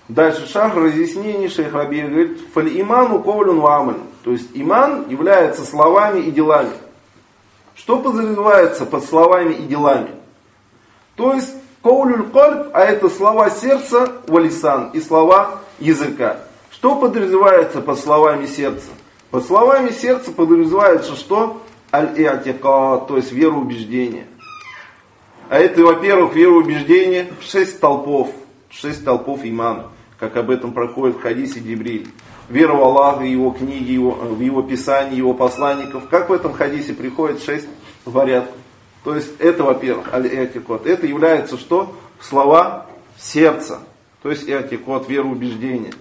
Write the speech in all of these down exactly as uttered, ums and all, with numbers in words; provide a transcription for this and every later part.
Дальше шах разъяснений шейх Раби говорит, фаль иману ковлюн вамаль. То есть иман является словами и делами. Что подразумевается под словами и делами? То есть ковлюль кольб, а это слова сердца, валисан, и слова языка. Что подразумевается под словами сердца? Под словами сердца подразумевается что? Аль-и'тикад, то есть вероубеждение. А это, во-первых, вероубеждение в шесть столпов, шесть столпов имана, как об этом проходит в хадисе Джибриль. Вера в Аллаха, Его книги, его, в Его Писании, Его посланников. Как в этом хадисе приходит шесть порядков. То есть это, во-первых, аль-и'тикад. Это является что? Слова сердца. То есть и'тикад, вероубеждение.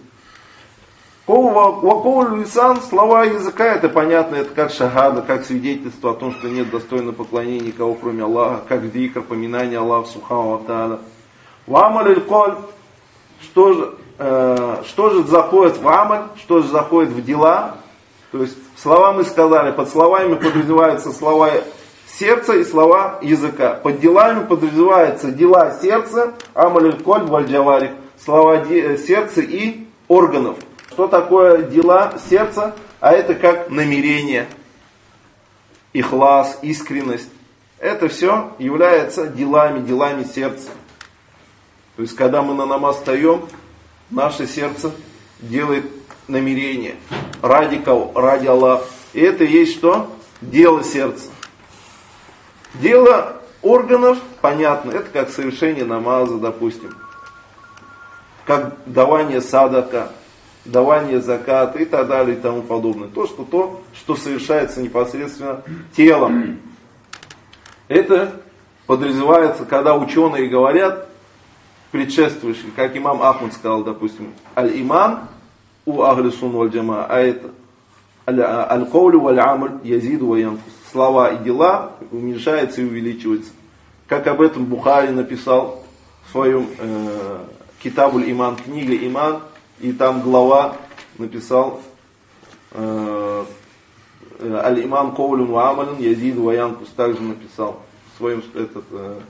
Вакоуль лисан, слова языка, это понятно, это как шахада, как свидетельство о том, что нет достойного поклонения никого, кроме Аллаха, как дикр, поминание Аллаха субхану ва тааля. Вамаль аль-коль, что же, э, что же заходит в амаль, что же заходит в дела. То есть слова мы сказали, под словами подразумеваются слова сердца и слова языка. Под делами подразумеваются дела сердца, амаль аль-коль валь-джаварих, слова сердца и органов. Что такое дела сердца? А это как намерение, ихлас, искренность. Это все является делами, делами сердца. То есть, когда мы на намаз встаем, наше сердце делает намерение. Ради кого? Ради Аллаха. И это есть что? Дело сердца. Дело органов, понятно, это как совершение намаза, допустим. Как давание садака, давание заката и так далее и тому подобное. То, что то, что совершается непосредственно телом. Это подразумевается, когда ученые говорят, предшествующие, как имам Ахмад сказал, допустим, аль-иман у ахли сунна валь джамаа, а это аль-каулю валь-амаль язиду ва янкус. Слова и дела уменьшаются и увеличиваются. Как об этом Бухари написал в своем э, Китабуль Иман, книге Иман, и там глава написал э, аль-иман каулюн ва амалюн язиду ва янкус, также написал в своем этот, э,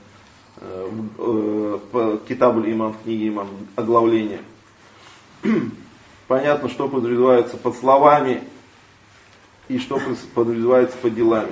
э, Китабуль Иман, в книге Иман, оглавление. Понятно, что подразумевается под словами и что подразумевается под делами.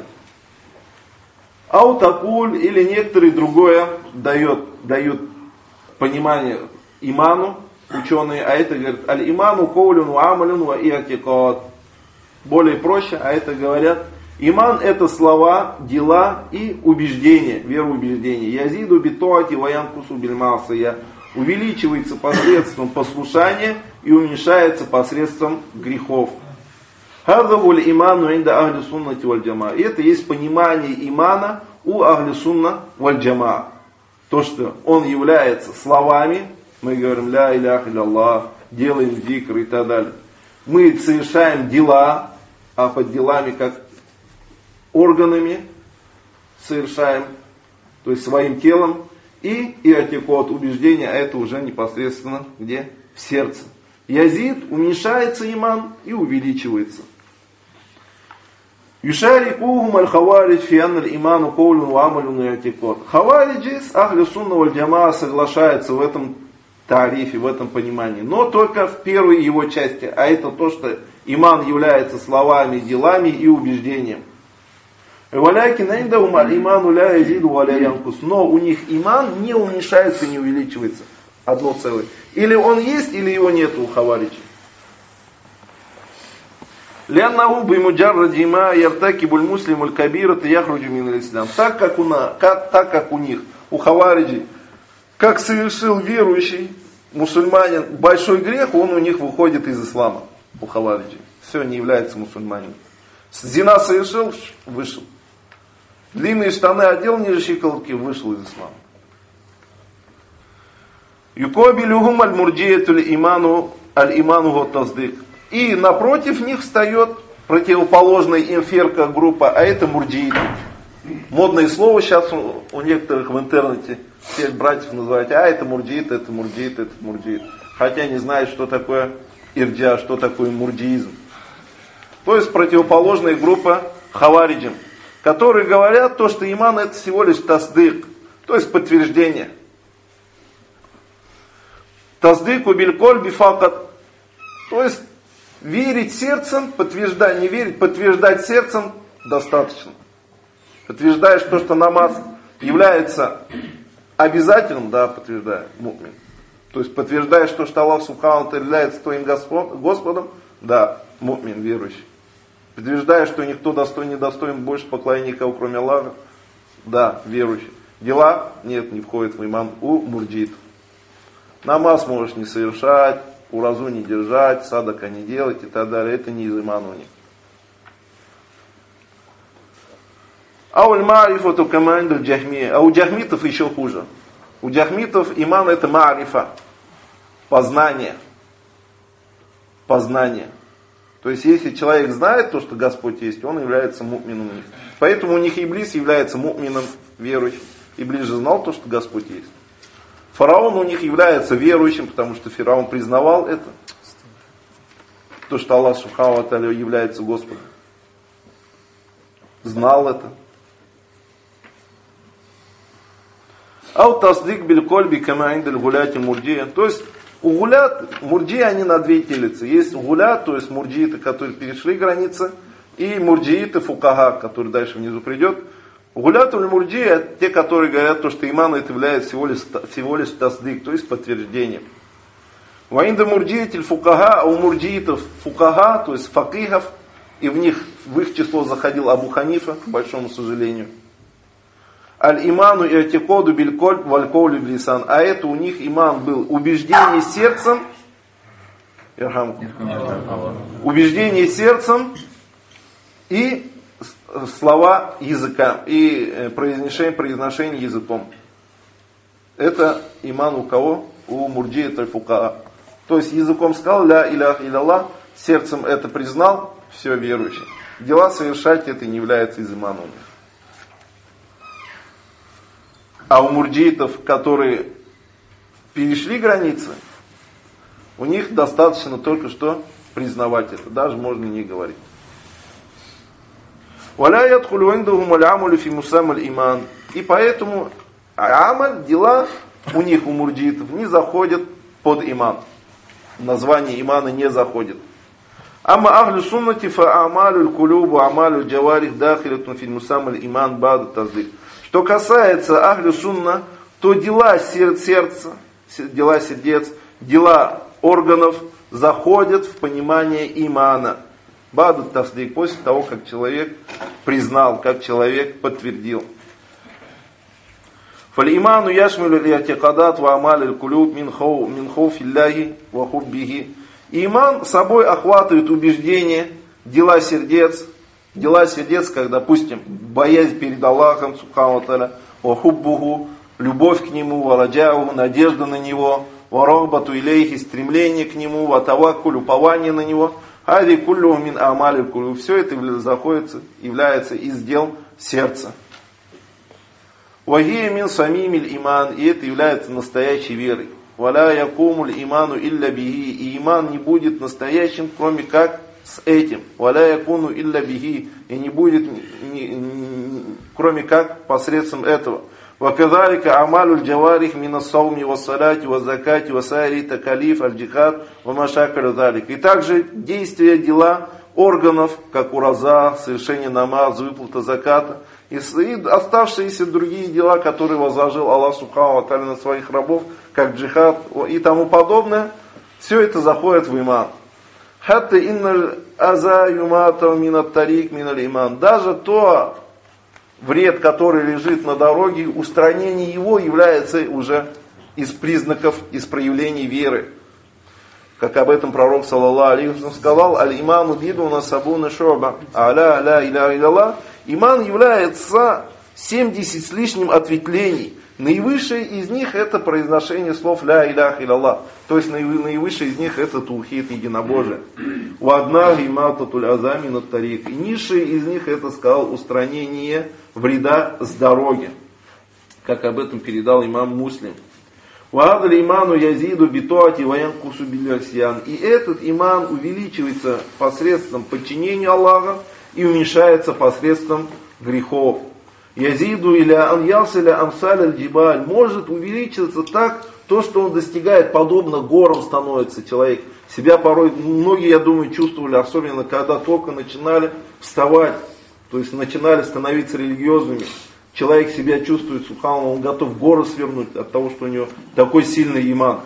Аутакуль или некоторые другое дает, дают понимание иману, ученые, а это говорят аль-иману каулюн ва амалюн ва и'тикад. Более проще, а это говорят иман это слова, дела и убеждения, вероубеждения. Язиду битоати ва янкусу биль маасия. Увеличивается посредством послушания и уменьшается посредством грехов. Хаза валь иману инда ахли суннати валь джамаа. Это есть понимание имана у ахли сунна валь джамаа. То, что он является словами, мы говорим ля иляха илlallah, делаем зикр и так далее. Мы совершаем дела, а под делами как органами совершаем, то есть своим телом. И и'тикад, убеждение, а это уже непосредственно где? В сердце. Язид, уменьшается иман и увеличивается. Юшарикухум аль-хаваридж фи анна аль-иману каулюн ва амалюн и'тикад. Хавариджи с ахли сунна валь джамаа соглашаются в этом тарифе, в этом понимании. Но только в первой его части. А это то, что иман является словами, делами и убеждением. Но у них иман не уменьшается, не увеличивается. Одно целое. Или он есть, или его нет у хавариджей. Так как у, как, так как у них, у хавариджей, как совершил верующий мусульманин большой грех, он у них выходит из ислама. У хавариджей. Все, не является мусульманином. Зина совершил, вышел. Длинные штаны одел ниже щиколотки, вышел из ислама. Юкобилюхум аль-мурджиятуль иману аль-иману гот-таздык. И напротив них встает противоположная им ферка группа, а это мурджииты. Модное слово сейчас у, у некоторых в интернете, всех братьев называют, а это мурджиит, это мурджиит, это мурджиит. Хотя не знают, что такое ирджа, что такое мурджиизм. То есть противоположная группа хавариджам, которые говорят то, что иман это всего лишь тасдык, то есть подтверждение. Таздыку бильколь бифакат. То есть верить сердцем, подтверждать, не верить, подтверждать сердцем достаточно. Подтверждаешь то, что намаз является обязательным, да, подтверждаю, му'мин. То есть подтверждаешь то, что Аллах Субхану ва Тааля является твоим Господом, да, му'мин, верующий. Подтверждаешь, что никто достоин, не достоин больше поклонения никого, кроме Аллаха, да, верующий. Дела, нет, не входит в иман у мурджитов. Намаз можешь не совершать, уразу не держать, садака не делать и так далее. Это не из имана у них. А у джахмитов еще хуже. У джахмитов иман это маарифа, познание. Познание. То есть если человек знает то, что Господь есть, он является му'мином у них. Поэтому у них Иблис является му'мином, верующим. Иблис же знал то, что Господь есть. Фараон у них является верующим, потому что фараон признавал это. То, что Аллах Субхану ва Тааля является Господом. Знал это. Ау тасдик биль кольби кама индаль гуляти мурджия. То есть у гулят, мурджи они на две делятся. Есть гулят, то есть мурджииты, которые перешли границы, и мурджииты фукаха, который дальше внизу придет. Гулятуль мурджия, те, которые говорят, то, что иман это является всего лишь, всего лишь тасдик, то есть подтверждением. Ваинда мурджиитель фукаха, а у мурджиитов фукаха, то есть факихов, и в них, в их число заходил Абу Ханифа, к большому сожалению. Аль-иману и атикоду биль-кольб валь-коулю биль-лисан. А это у них иман был убеждение сердцем, убеждение сердцем и слова языка, и произношение, произношение языком. Это иман у кого? У мурджиит аль-фукаха. То есть языком сказал ля илях илlallah, сердцем это признал, все верующий. Дела совершать это не является из имана у них. А у мурджиитов, которые перешли границы, у них достаточно только что признавать это, даже можно не говорить. И поэтому амаль, дела у них, у мурджиитов, не заходят под иман. Название имана не заходит. Амма ахлю суннати фа амалю кулюбу амалю джаварих дахилятун фи мусамаль иман бад таздик. Что касается ахлю сунна, то дела сердца, дела сердец, дела органов заходят в понимание имана. Бад таздик, после того, как человек признал, как человек подтвердил. فالإيمان يشمل الاعتقادات وأعمال القلوب من خوف من خوف الله وحبه. Иман собой охватывает убеждения, дела сердец, дела сердец, как, допустим, боязнь перед Аллахом, субхану ва тааля, вахуббуху, любовь к Нему, вараджауху, надежда на Него, варахбату илейхи, стремление к Нему, ватаваккуль, упование на Него, хади куллю мин амаль кулю. Все это заходится, является из дел сердца. Вахия мин самимиль иман, и это является настоящей верой. Валя якумуль иману илля бихи, и иман не будет настоящим, кроме как с этим. Валя якуну илля бихи, и не будет, не, не, кроме как посредством этого. Вакадалика амалюль джаварих мина сауми ва салати ва закати ва сайри такалиф аль джихад ва машакалю далик. И также действия, дела органов, как ураза, совершение намаза, выплата заката, и оставшиеся другие дела, которые возложил Аллах Субхану ва Тааля на своих рабов, как джихад и тому подобное, все это заходит в иман. Хатта инналь аза юмата минат тарик миналь иман. Даже то вред, который лежит на дороге, устранение его является уже из признаков, из проявлений веры. Как об этом пророк саллаллаху алейхи ва саллям сказал: аль-иману бидуна сабуна шу'ба, аля ля иля илlallah. Иман является семьдесят с лишним ответвлений. Наивысшее из них это произношение слов ля илях илlallah. То есть наивысшее из них это таухид, единобожие. У одна имататуль азами над тарик. И низшее из них это, сказал, устранение вреда с дороги. Как об этом передал имам Муслим. Ваадаль иману язиду битуати ваянкусу билясьян. И этот иман увеличивается посредством подчинения Аллаха и уменьшается посредством грехов. Язиду или аньясиля амсаль аль-джибаль, может увеличиться так, То, что он достигает, подобно горам становится человек. Себя порой, многие, я думаю, чувствовали, особенно когда только начинали вставать, то есть начинали становиться религиозными. Человек себя чувствует, субханаллах, он готов горы свернуть от того, что у него такой сильный иман.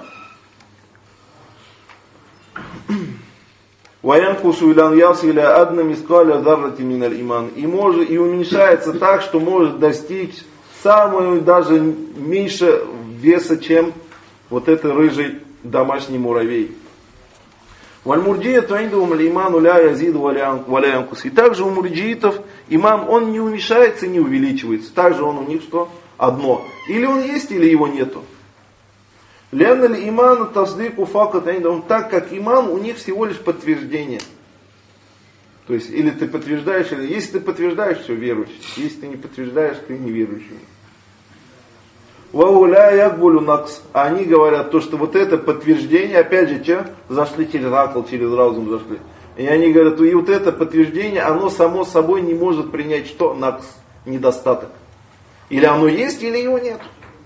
Ваянкусу илян яс иля адна мискаля даррати миналь иман. И может, и уменьшается так, что может достичь самую даже меньше веса, чем вот это рыжий домашний муравей. Вальмурджия туиндум иману ля язиду валяянкус. И также у мурджиитов иман, он не уменьшается, не увеличивается. Также он у них что? Одно. Или он есть, или его нету. Ляналь иман таздыку факат индум. Так как иман у них всего лишь подтверждение. То есть, или ты подтверждаешь, или если ты подтверждаешь, все верующий. Если ты не подтверждаешь, ты неверующий. Вауля якбулю накс. Они говорят то, что вот это подтверждение, опять же, че? Зашли через акл, через разум зашли. И они говорят, и вот это подтверждение, оно само собой не может принять что? Накс, недостаток. Или оно есть, или его нет.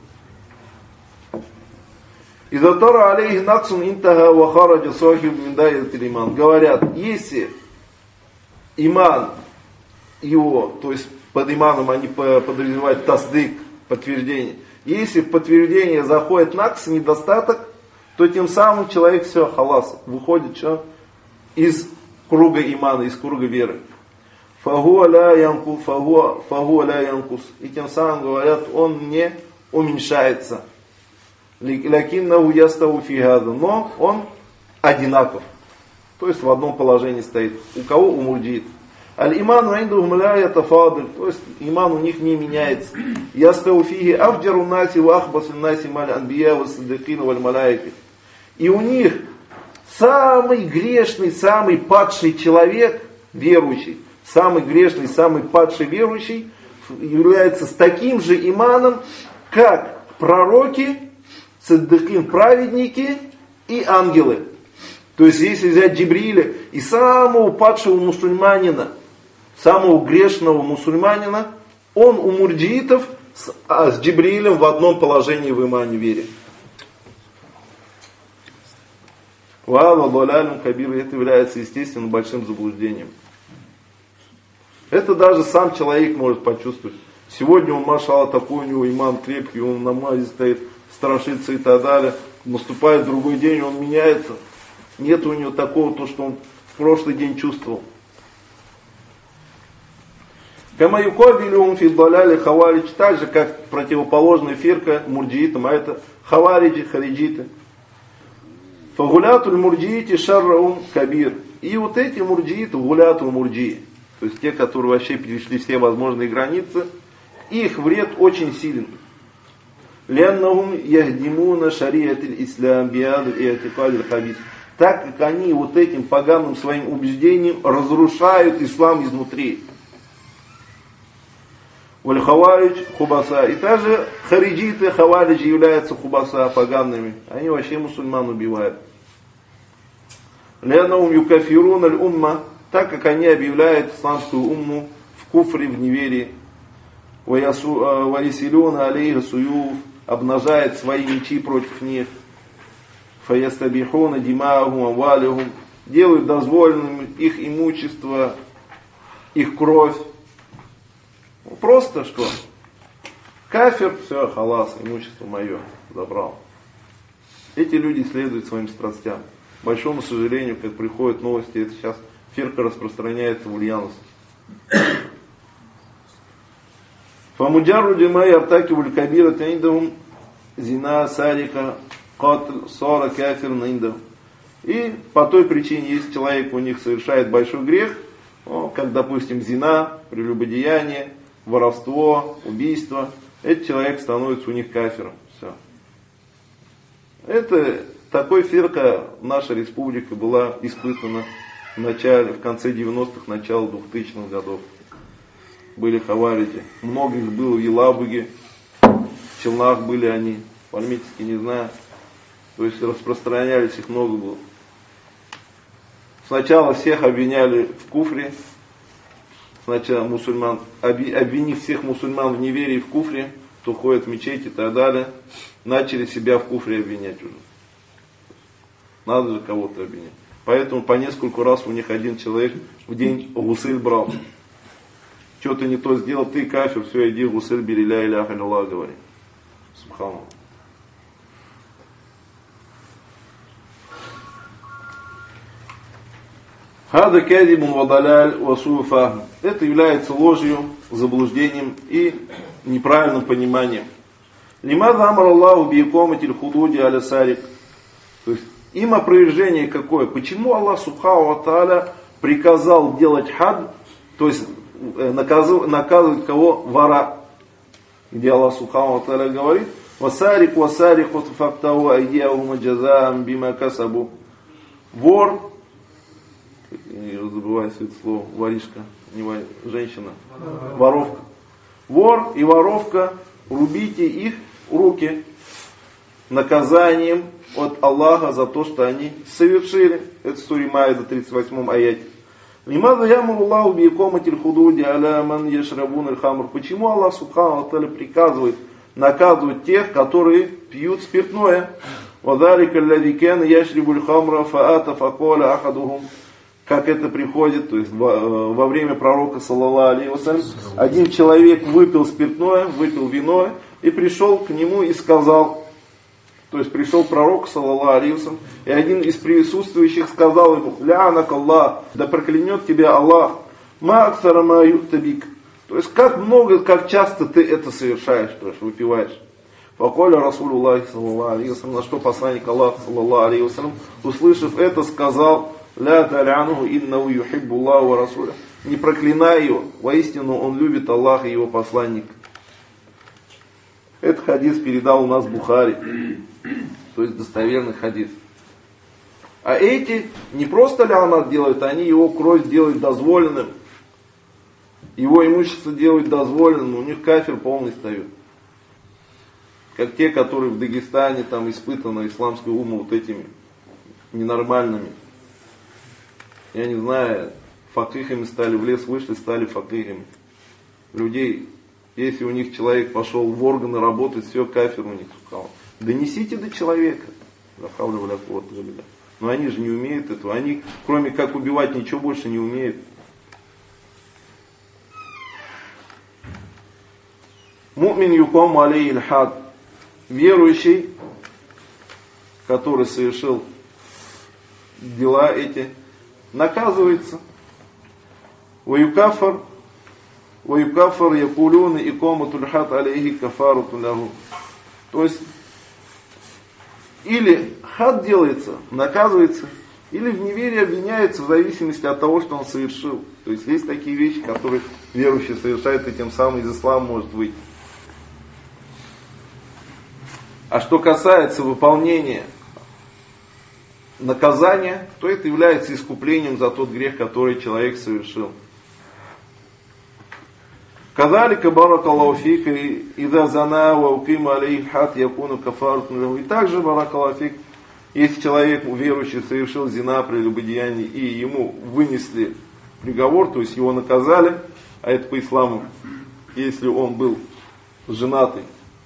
Изатара алейхи наксун интага вахараджа сахиб миндайят иман. Говорят, если иман его, то есть под иманом они подразумевают тасдык, подтверждение. Если в подтверждение заходит накс, недостаток, то тем самым человек все, халас, выходит что? Из круга имана, из круга веры. Фагуа ля янкус, фагуа ля янкус. И тем самым говорят, он не уменьшается. Лякиннаху ястау фи хаза. Но он одинаков. То есть в одном положении стоит. У кого? У мурджиит. Аль-иману индухум ля ятафадаль. То есть иман у них не меняется. Ястау фиги афджару наси ва ахбасу наси маль анбия ва саддикин валь малайки. И у них самый грешный, самый падший человек, верующий, самый грешный, самый падший верующий, является с таким же иманом, как пророки, саддикин, праведники и ангелы. То есть, если взять Джибриля и самого падшего мусульманина, самого грешного мусульманина, он у мурджиитов с, а, с Джибрилем в одном положении в имане вере. Валла далялюм кабир, это является, естественно, большим заблуждением. Это даже сам человек может почувствовать. Сегодня он, машалла, такой у него иман крепкий, он на намазе стоит, страшится и так далее. Наступает другой день, он меняется. Нет у него такого, то, что он в прошлый день чувствовал. Камаюкобилюм фиддаляли хаваридж, так же как противоположная фирка мурджиитам, а это хавариджи, хариджиты. Фагулятуль мурджиити шарраум кабир. И вот эти мурджииты, гулятуль мурджии, то есть те, которые вообще перешли все возможные границы, их вред очень силен. Ляннахум яхдимуна шариатиль ислам биадуль и атикадиль хабис. Так как они вот этим поганым своим убеждением разрушают ислам изнутри. Валь хаваридж хубаса. И также хариджиты, хавариджи являются хубаса, погаными. Они вообще мусульман убивают. Ляннахум юкафирун аль умма. Так как они объявляют исламскую умму в куфре, в неверии. Ваясилюна алейха суюф. Обнажает свои мечи против них. Фаястабихуна димаахум авалихум. Делают дозволенным их имущество, их кровь. Просто что? Кафир, все, халас, имущество мое, забрал. Эти люди следуют своим страстям. К большому сожалению, как приходят новости, это сейчас фирка распространяется в Ульяновске. Фамуджару димай артаки вулькабира тиндахум зина сарика катль сора кафир ниндахум. И по той причине, если человек у них совершает большой грех, ну, как, допустим, зина, прелюбодеяние, воровство, убийство, этот человек становится у них кафиром. Все. Это такой фирка наша республика была испытана в начале, в конце девяностых, начало двухтысячных годов. Были хавариджи. Много их было в Елабуге, в Челнах были они, в Альметьевске, не знаю. То есть распространялись, их много было. Сначала всех обвиняли в куфре. Сначала мусульман, обвинив всех мусульман в неверии в куфре, кто ходит в мечеть и так далее, начали себя в куфре обвинять уже. Надо же кого-то обвинять. Поэтому по нескольку раз у них один человек в день гусыль брал. Что ты не то сделал, ты кафир, все, иди гусыль бери, ля иляха илlallah говори. Субханаллах. Хада кадибун вадаляль васуфа. Это является ложью, заблуждением и неправильным пониманием. Лимада амар Аллаху биякоматиль худуди аля сарик. То есть им опровержение какое? Почему Аллах Субхану ва Тааля приказал делать хад, то есть наказывать, наказывать кого? Вора. Где Аллах Субхану ва Тааля говорит: васарик васарик фактау айдиахума джазаам бима касабу. Вор, я забываю это слово, воришка, не вор, женщина, воровка. Вор и воровка, рубите их руки наказанием от Аллаха за то, что они совершили. Это сура Маида, тридцать восьмом аяте. Лимада ямуру Аллаху биякоматиль худуди аля ман яшрабун аль хамр. Почему Аллах Субхану ва Тааля приказывает наказывать тех, которые пьют спиртное? Вадарика аллади кана яшрибуль хамра фаата факоля ахадухум. Как это приходит, то есть во, во время пророка саллаллаху алейхи вассалям, один человек выпил спиртное, выпил вино и пришел к нему и сказал, то есть пришел пророк саллаллаху алейхи вассалям, и один из присутствующих сказал ему: «Лянак Аллах, да проклянет тебя Аллах, ма аксара ма юктабик». То есть как много, как часто ты это совершаешь, то есть выпиваешь. Факоля Расулуллахи саллаллаху алейхи вассалям, на что посланник Аллаха саллаллаху алейхи вассалям, услышав это, сказал: «Ля талянуху иннаху юхиббу Аллаху ва расуля». Не проклинай его, воистину он любит Аллаха и его посланника. Этот хадис передал у нас Бухари, то есть достоверный хадис. А эти не просто лянат делают, они его кровь делают дозволенным, его имущество делают дозволенным, у них кафир полный встает. Как те, которые в Дагестане там испытаны исламской умой вот этими ненормальными. Я не знаю, факихами стали, в лес вышли, стали факихами. Людей, если у них человек пошел в органы работать, все, кафир у них сказал. Донесите до человека. Но они же не умеют этого. Они, кроме как убивать, ничего больше не умеют. Му'мин юком алей иль-хад. Верующий, который совершил дела эти, наказывается. Ваюкафар, ваюкафар якулюна икоматуль хад алейхи кафаруту лягу. То есть, или хад делается, наказывается, или в неверии обвиняется в зависимости от того, что он совершил. То есть, есть такие вещи, которые верующий совершает, и тем самым из ислама может выйти. А что касается выполнения наказания, то это является искуплением за тот грех, который человек совершил. Кадалика баракаллаху фик, ида зана ва укима алейхи хад якуну кафаратун лаху. И также баракаллаху фик, если человек, верующий, совершил зина, прелюбодеяние, и ему вынесли приговор, то есть его наказали, а это по исламу, если он был женатый,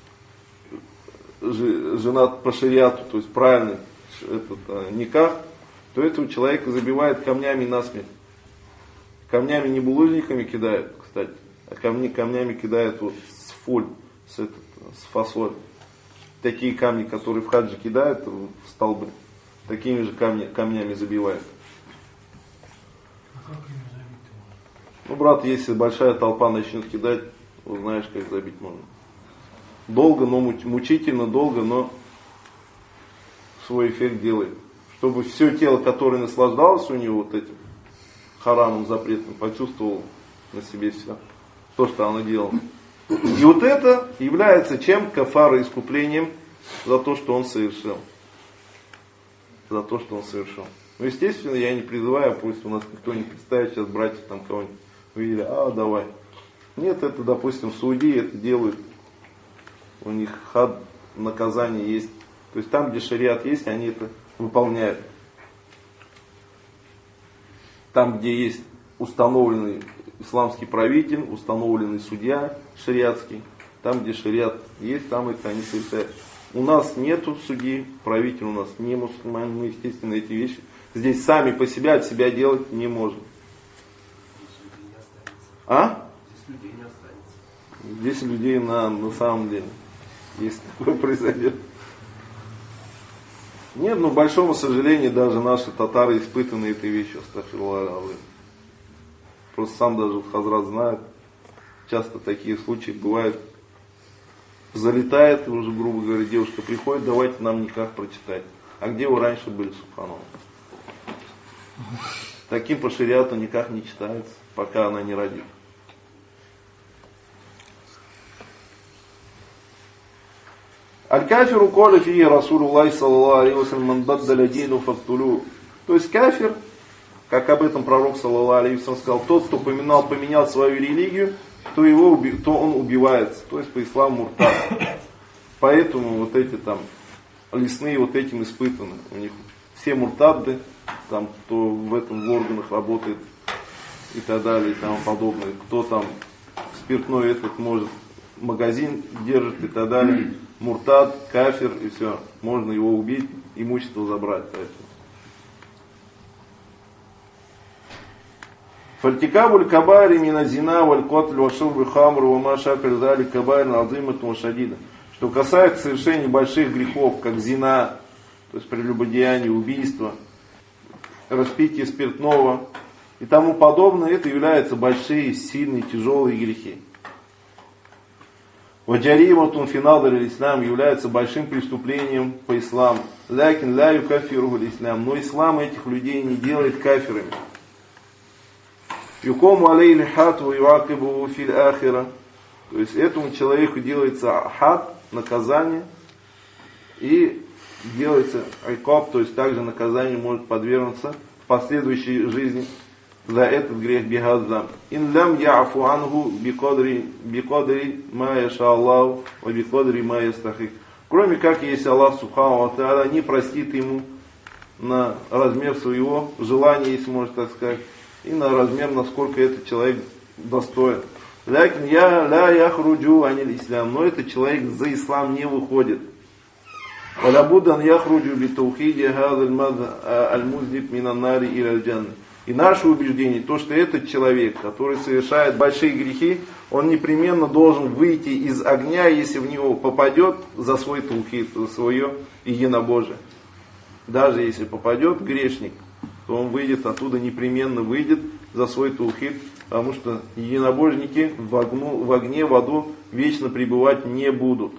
женат по шариату, то есть правильный этот, а, никах, то этого человека забивает камнями насмерть. Камнями не булыжниками кидают, кстати, а камни, камнями кидают вот с фоль, с, этот, с фасоль. Такие камни, которые в хаджи кидают в столбы, такими же камни, камнями забивают. А как ими забить-то можно? Ну, брат, если большая толпа начнет кидать, узнаешь, как забить можно. Долго, но мучительно, долго, но свой эффект делает. Чтобы все тело, которое наслаждалось у него вот этим харамом запретным, почувствовало на себе все то, что оно делало. И вот это является чем? Кафарой, искуплением за то, что он совершил. За то, что он совершил. Ну, естественно, я не призываю, пусть у нас никто не представит сейчас братья там кого-нибудь увидели, а давай. Нет, это, допустим, в Саудии это делают. У них хад, наказание есть. То есть там, где шариат есть, они это выполняют. Там, где есть установленный исламский правитель, установленный судья шариатский, Там, где шариат есть, там их они совершают. У нас нету судей, правитель у нас не мусульман, мы, естественно, эти вещи здесь сами по себе от себя делать не можем. А? Здесь людей не останется. Здесь людей на, на самом деле, если такое произойдет. Нет, но, к большому сожалению, даже наши татары испытаны этой вещью. Просто сам даже Хазрат знает, часто такие случаи бывают. Залетает, уже, грубо говоря, девушка приходит, давайте нам никак прочитать. А где вы раньше были, субханаллах? Таким по шариату никак не читается, пока она не родит. Аль-кафиру коля фи Расулуллахи саллаллаху алейхи ва саллям ман баддаля дину фактулю. То есть кафир, как об этом пророк саллаллаху алейхи ва саллям сказал, тот, кто поменял, поменял свою религию, то, его, то он убивается. То есть по исламу муртад. Поэтому вот эти там лесные вот этим испытаны. У них все муртадды, там, кто в этом в органах работает и так далее и тому подобное. Кто там спиртной этот может, магазин держит и так далее. Муртад, кафир и все. Можно его убить, имущество забрать. Фальтикабуль кабари мина зина валь котль вашурбы хамру ва маша передали кабари назимат машадида. Что касается совершения больших грехов, как зина, то есть прелюбодеяние, убийство, распитие спиртного и тому подобное, это являются большие, сильные, тяжелые грехи. Ваджариматун финадр ислам является большим преступлением по исламу. Лякин ля юкафиру ислам. Но ислам этих людей не делает кафирами. Юкому алейли хату юакибу фил ахира. То есть этому человеку делается хат, наказание, и делается айкаб, то есть также наказание может подвергнуться в последующей жизни за этот грех бихаззам. Ин лям яфу ангу бикодри бикодри ма яша Аллаху ва бикодри ма ястахик. Кроме как, если Аллах субхану ва тааля не простит ему на размер своего желания, если можно так сказать, и на размер, насколько этот человек достоин. Лякин я ля яхруджу аниль ислам. Но этот человек за ислам не выходит. Валабудан яхруджу битаухиди хазаль мад аль-муздиб минаннари или аль-джанны. И наше убеждение, то, что этот человек, который совершает большие грехи, он непременно должен выйти из огня, если в него попадет за свой таухид, за свое единобожие. Даже если попадет грешник, то он выйдет оттуда, непременно выйдет за свой таухид, потому что единобожники в, огну, в огне, в аду вечно пребывать не будут.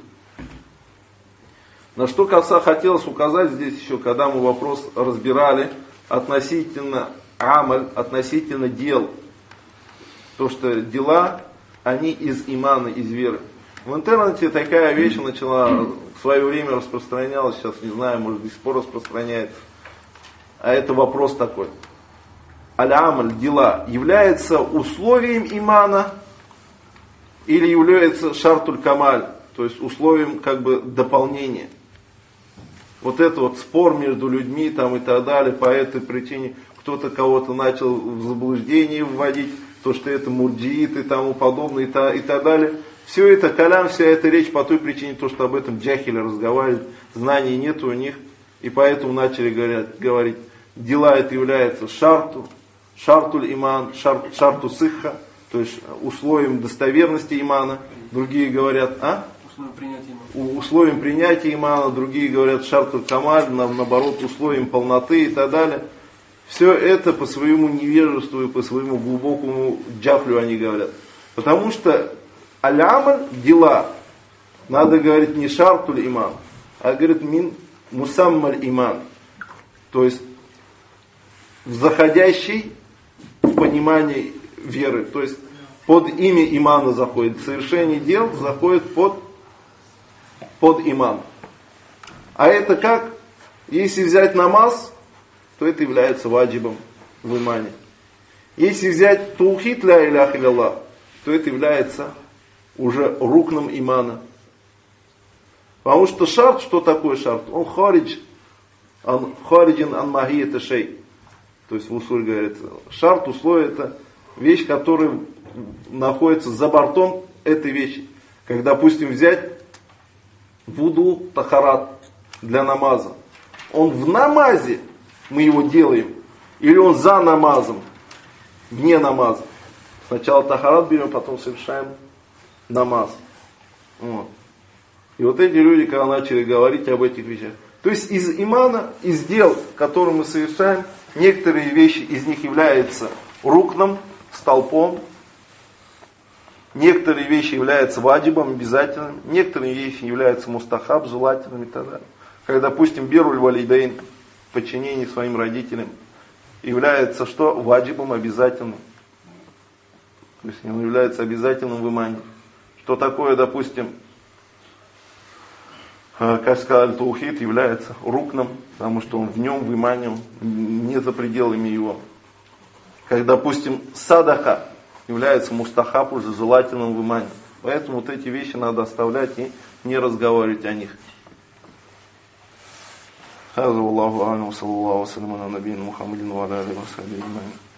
На что хотелось указать здесь еще, когда мы вопрос разбирали относительно амаль, относительно дел. То, что дела, они из имана, из веры. В интернете такая вещь начала в свое время распространялась, сейчас не знаю, может до сих пор распространяется. А это вопрос такой. Аль-амаль, дела, является условием имана или является шартуль камаль, то есть условием как бы дополнения. Вот это вот спор между людьми там и так далее, по этой причине кто-то кого-то начал в заблуждение вводить, то, что это мурджиит и тому подобное, и, та, и так далее. Все это калям, вся эта речь по той причине, то, что об этом джахили разговаривают, знаний нет у них, и поэтому начали говорить, говорить дела это является шарту, шартуль иман, шар, шарту сихха, то есть условием достоверности имана. Другие говорят, а? Условием принятия имана. Условием принятия имана, другие говорят шартуль камаль, наоборот, условием полноты и так далее. Все это по своему невежеству и по своему глубокому джафлю они говорят. Потому что аль-амаль, дела, надо говорить не шартуль иман, а говорит мин мусаммаль иман. То есть заходящий в понимание веры. То есть под имя имана заходит. Совершение дел заходит под, под иман. А это как? Если взять намаз, то это является ваджибом в имане. Если взять таухид ля илях илlallah, то это является уже рукном имана. Потому что шарт, что такое шарт? Он харидж, он хариджин ан махиета шей. То есть в усуль говорится, шарт, условие, это вещь, которая находится за бортом этой вещи. Как, допустим, взять вуду, тахарат для намаза. Он в намазе, мы его делаем, или он за намазом, вне намаза. Сначала тахарат берем, потом совершаем намаз. Вот. И вот эти люди, когда начали говорить об этих вещах. То есть из имана, из дел, которые мы совершаем, некоторые вещи из них являются рукном, столпом. Некоторые вещи являются ваджибом, обязательным. Некоторые вещи являются мустахаб, желательными и так далее. Как, допустим, бируль валидейн, подчинение своим родителям, является что? Ваджибом, обязательным. То есть он является обязательным в имане. Что такое, допустим, как сказали, таухид является рукном, потому что он в нем, в имане, он не за пределами его. Как, допустим, садаха является мустахаб, уже желательным в имане. Поэтому вот эти вещи надо оставлять и не разговаривать о них. هذا والله أعلم وصلى الله وسلم على نبينا محمد وعلى آله وصحبه أجمعين.